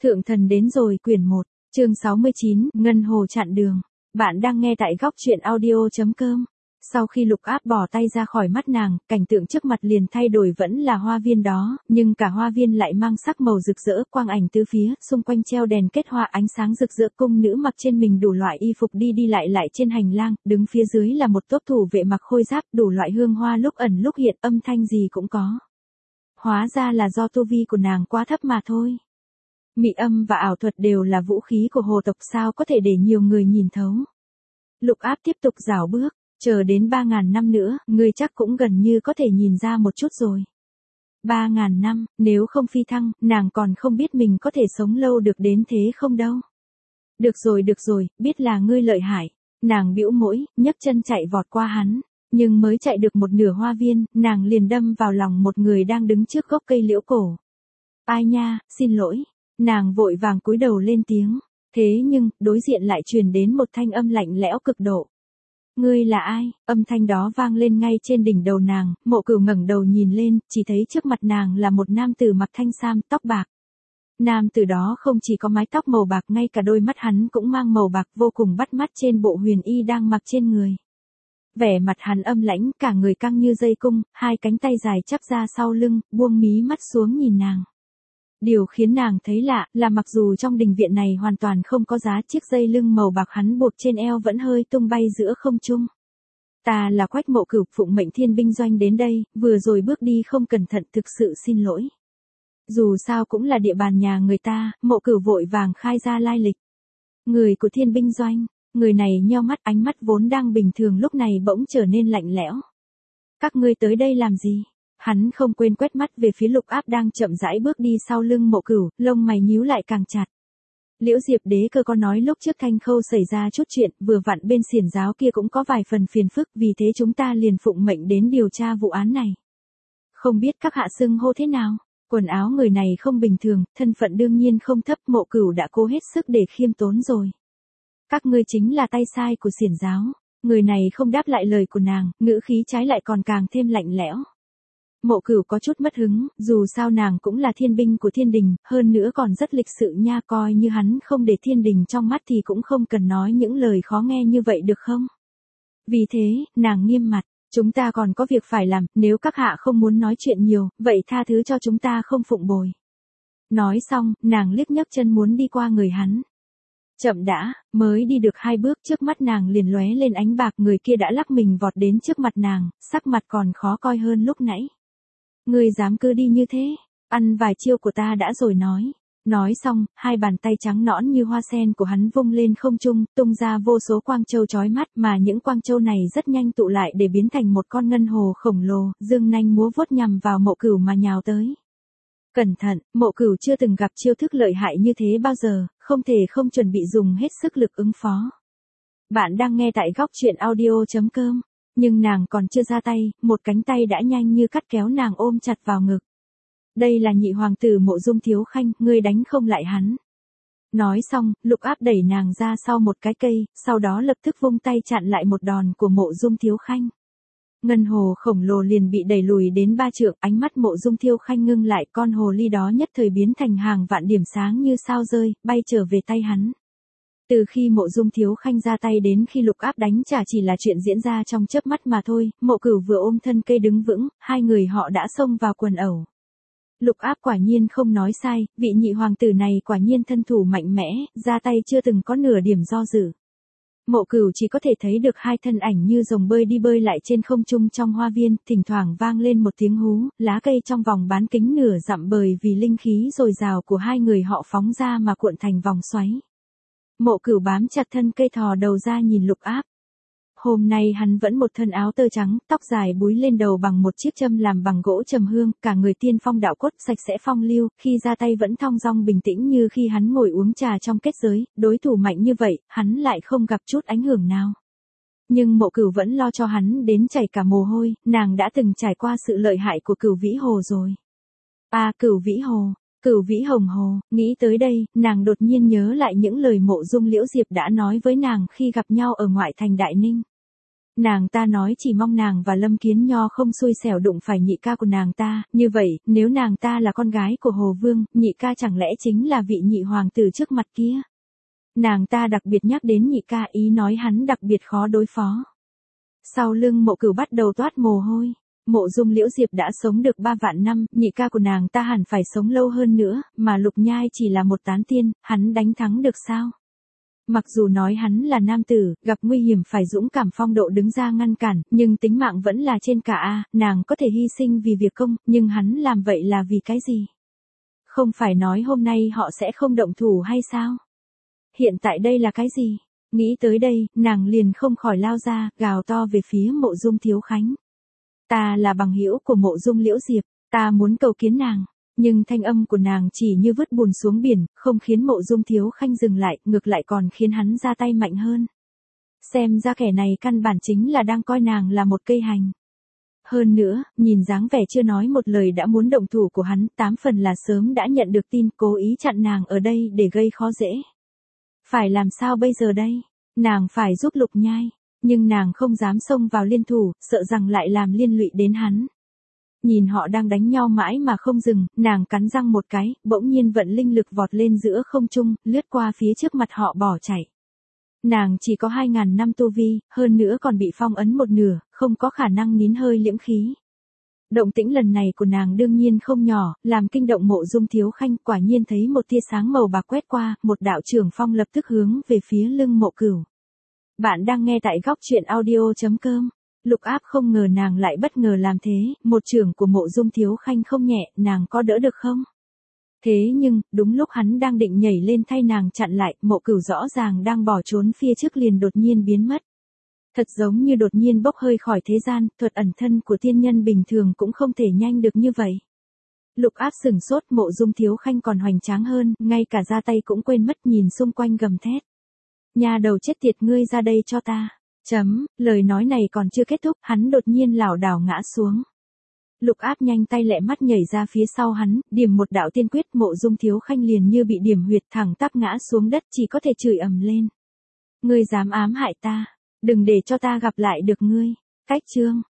Thượng thần đến rồi, quyển 1, chương 69, Ngân Hồ chặn đường. Bạn đang nghe tại góc truyện audio.com. Sau khi Lục Áp bỏ tay ra khỏi mắt nàng, cảnh tượng trước mặt liền thay đổi, vẫn là hoa viên đó, nhưng cả hoa viên lại mang sắc màu rực rỡ, quang ảnh tứ phía, xung quanh treo đèn kết hoa ánh sáng rực rỡ, cung nữ mặc trên mình đủ loại y phục đi đi lại trên hành lang, đứng phía dưới là một tốp thủ vệ mặc khôi giáp, đủ loại hương hoa lúc ẩn lúc hiện, âm thanh gì cũng có. Hóa ra là do tu vi của nàng quá thấp mà thôi. Mị âm và ảo thuật đều là vũ khí của hồ tộc, sao có thể để nhiều người nhìn thấu. Lục Áp tiếp tục rảo bước, chờ đến 3.000 năm nữa, ngươi chắc cũng gần như có thể nhìn ra một chút rồi. 3.000 năm, nếu không phi thăng, nàng còn không biết mình có thể sống lâu được đến thế không đâu. Được rồi, biết là ngươi lợi hại. Nàng bĩu môi, nhấc chân chạy vọt qua hắn. Nhưng mới chạy được một nửa hoa viên, nàng liền đâm vào lòng một người đang đứng trước gốc cây liễu cổ. Ai nha, xin lỗi. Nàng vội vàng cúi đầu lên tiếng. Thế nhưng, đối diện lại truyền đến một thanh âm lạnh lẽo cực độ. Ngươi là ai? Âm thanh đó vang lên ngay trên đỉnh đầu nàng, Mộ Cửu ngẩng đầu nhìn lên, chỉ thấy trước mặt nàng là một nam tử mặc thanh sam, tóc bạc. Nam tử đó không chỉ có mái tóc màu bạc, ngay cả đôi mắt hắn cũng mang màu bạc vô cùng bắt mắt trên bộ huyền y đang mặc trên người. Vẻ mặt hắn âm lãnh, cả người căng như dây cung, hai cánh tay dài chắp ra sau lưng, buông mí mắt xuống nhìn nàng. Điều khiến nàng thấy lạ là mặc dù trong đình viện này hoàn toàn không có giá, chiếc dây lưng màu bạc hắn buộc trên eo vẫn hơi tung bay giữa không trung. Ta là Quách Mộ Cửu, phụng mệnh Thiên binh doanh đến đây, vừa rồi bước đi không cẩn thận, thực sự xin lỗi. Dù sao cũng là địa bàn nhà người ta, Mộ Cửu vội vàng khai ra lai lịch. Người của Thiên binh doanh. Người này nheo mắt, ánh mắt vốn đang bình thường lúc này bỗng trở nên lạnh lẽo. Các ngươi tới đây làm gì? Hắn không quên quét mắt về phía Lục Áp đang chậm rãi bước đi sau lưng Mộ Cửu, lông mày nhíu lại càng chặt. Liễu Diệp Đế Cơ có nói lúc trước Thanh Khâu xảy ra chút chuyện, vừa vặn bên xiển giáo kia cũng có vài phần phiền phức, vì thế chúng ta liền phụng mệnh đến điều tra vụ án này. Không biết các hạ xưng hô thế nào? Quần áo người này không bình thường, thân phận đương nhiên không thấp, Mộ Cửu đã cố hết sức để khiêm tốn rồi. Các ngươi chính là tay sai của xiển giáo. Người này không đáp lại lời của nàng, ngữ khí trái lại còn càng thêm lạnh lẽo. Mộ Cửu có chút mất hứng, dù sao nàng cũng là thiên binh của thiên đình, hơn nữa còn rất lịch sự nha, coi như hắn không để thiên đình trong mắt thì cũng không cần nói những lời khó nghe như vậy được không? Vì thế, nàng nghiêm mặt, chúng ta còn có việc phải làm, nếu các hạ không muốn nói chuyện nhiều, vậy tha thứ cho chúng ta không phụng bồi. Nói xong, nàng liếc nhấc chân muốn đi qua người hắn. Chậm đã, mới đi được 2 bước trước mắt nàng liền lóe lên ánh bạc, người kia đã lắc mình vọt đến trước mặt nàng, sắc mặt còn khó coi hơn lúc nãy. Ngươi dám cứ đi như thế, ăn vài chiêu của ta đã rồi nói. Nói xong, hai bàn tay trắng nõn như hoa sen của hắn vung lên không trung, tung ra vô số quang châu chói mắt, mà những quang châu này rất nhanh tụ lại để biến thành một con ngân hồ khổng lồ, dương nanh múa vuốt nhằm vào Mộ Cửu mà nhào tới. Cẩn thận, Mộ Cửu chưa từng gặp chiêu thức lợi hại như thế bao giờ, không thể không chuẩn bị dùng hết sức lực ứng phó. Bạn đang nghe tại góc truyện audio.com, nhưng nàng còn chưa ra tay, một cánh tay đã nhanh như cắt kéo nàng ôm chặt vào ngực. Đây là nhị hoàng tử Mộ Dung Thiếu Khanh, ngươi đánh không lại hắn. Nói xong, Lục Áp đẩy nàng ra sau một cái cây, sau đó lập tức vung tay chặn lại một đòn của Mộ Dung Thiếu Khanh. Ngân hồ khổng lồ liền bị đẩy lùi đến 3 trượng, ánh mắt Mộ Dung Thiếu Khanh ngưng lại, con hồ ly đó nhất thời biến thành hàng vạn điểm sáng như sao rơi, bay trở về tay hắn. Từ khi Mộ Dung Thiếu Khanh ra tay đến khi Lục Áp đánh trả chỉ là chuyện diễn ra trong chớp mắt mà thôi, Mộ Cửu vừa ôm thân cây đứng vững, hai người họ đã xông vào quần ẩu. Lục Áp quả nhiên không nói sai, vị nhị hoàng tử này quả nhiên thân thủ mạnh mẽ, ra tay chưa từng có nửa điểm do dự. Mộ Cửu chỉ có thể thấy được hai thân ảnh như rồng bơi đi bơi lại trên không trung trong hoa viên, thỉnh thoảng vang lên một tiếng hú, lá cây trong vòng bán kính nửa dặm bởi vì linh khí dồi dào của hai người họ phóng ra mà cuộn thành vòng xoáy. Mộ Cửu bám chặt thân cây thò đầu ra nhìn Lục Áp. Hôm nay hắn vẫn một thân áo tơ trắng, tóc dài búi lên đầu bằng một chiếc châm làm bằng gỗ trầm hương, cả người tiên phong đạo cốt, sạch sẽ phong lưu, khi ra tay vẫn thong dong bình tĩnh như khi hắn ngồi uống trà trong kết giới, đối thủ mạnh như vậy, hắn lại không gặp chút ảnh hưởng nào. Nhưng Mộ Cửu vẫn lo cho hắn đến chảy cả mồ hôi, nàng đã từng trải qua sự lợi hại của Cửu Vĩ Hồ rồi. Cửu Vĩ Hồ. Cửu Vĩ Hồng Hồ, nghĩ tới đây, nàng đột nhiên nhớ lại những lời Mộ Dung Liễu Diệp đã nói với nàng khi gặp nhau ở ngoại thành Đại Ninh. Nàng ta nói chỉ mong nàng và Lâm Kiến Nho không xui xẻo đụng phải nhị ca của nàng ta, như vậy, nếu nàng ta là con gái của Hồ Vương, nhị ca chẳng lẽ chính là vị nhị hoàng tử trước mặt kia. Nàng ta đặc biệt nhắc đến nhị ca, ý nói hắn đặc biệt khó đối phó. Sau lưng Mộ Cửu bắt đầu toát mồ hôi. Mộ Dung Liễu Diệp đã sống được 3 vạn năm, nhị ca của nàng ta hẳn phải sống lâu hơn nữa, mà Lục Nhai chỉ là một tán tiên, hắn đánh thắng được sao? Mặc dù nói hắn là nam tử, gặp nguy hiểm phải dũng cảm phong độ đứng ra ngăn cản, nhưng tính mạng vẫn là trên cả a, nàng có thể hy sinh vì việc công, nhưng hắn làm vậy là vì cái gì? Không phải nói hôm nay họ sẽ không động thủ hay sao? Hiện tại đây là cái gì? Nghĩ tới đây, nàng liền không khỏi lao ra, gào to về phía Mộ Dung Thiếu Khánh. Ta là bằng hữu của Mộ Dung Liễu Diệp, ta muốn cầu kiến nàng. Nhưng thanh âm của nàng chỉ như vứt bùn xuống biển, không khiến Mộ Dung Thiếu Khanh dừng lại, ngược lại còn khiến hắn ra tay mạnh hơn. Xem ra kẻ này căn bản chính là đang coi nàng là một cây hành. Hơn nữa, nhìn dáng vẻ chưa nói một lời đã muốn động thủ của hắn, 8 phần là sớm đã nhận được tin, cố ý chặn nàng ở đây để gây khó dễ. Phải làm sao bây giờ đây? Nàng phải giúp Lục Nhai, nhưng nàng không dám xông vào liên thủ, sợ rằng lại làm liên lụy đến hắn. Nhìn họ đang đánh nhau mãi mà không dừng, nàng cắn răng một cái, bỗng nhiên vận linh lực vọt lên giữa không trung, lướt qua phía trước mặt họ bỏ chạy. Nàng chỉ có 2.000 năm tu vi, hơn nữa còn bị phong ấn một nửa, không có khả năng nín hơi liễm khí. Động tĩnh lần này của nàng đương nhiên không nhỏ, làm kinh động Mộ Dung Thiếu Khanh, quả nhiên thấy một tia sáng màu bạc quét qua, một đạo trưởng phong lập tức hướng về phía lưng Mộ Cửu. Bạn đang nghe tại góc truyện audio.com. Lục Áp không ngờ nàng lại bất ngờ làm thế, một chưởng của Mộ Dung Thiếu Khanh không nhẹ, nàng có đỡ được không? Thế nhưng, đúng lúc hắn đang định nhảy lên thay nàng chặn lại, Mộ Cửu rõ ràng đang bỏ trốn phía trước liền đột nhiên biến mất. Thật giống như đột nhiên bốc hơi khỏi thế gian, thuật ẩn thân của tiên nhân bình thường cũng không thể nhanh được như vậy. Lục Áp sửng sốt, Mộ Dung Thiếu Khanh còn hoành tráng hơn, ngay cả ra tay cũng quên mất, nhìn xung quanh gầm thét. Nhà đầu chết tiệt, ngươi ra đây cho ta. Lời nói này còn chưa kết thúc, hắn đột nhiên lảo đảo ngã xuống. Lục Áp nhanh tay lẹ mắt nhảy ra phía sau hắn, điểm một đạo tiên quyết, Mộ Dung Thiếu Khanh liền như bị điểm huyệt, thẳng tắp ngã xuống đất, chỉ có thể chửi ầm lên. Ngươi dám ám hại ta, đừng để cho ta gặp lại được ngươi. Cách chương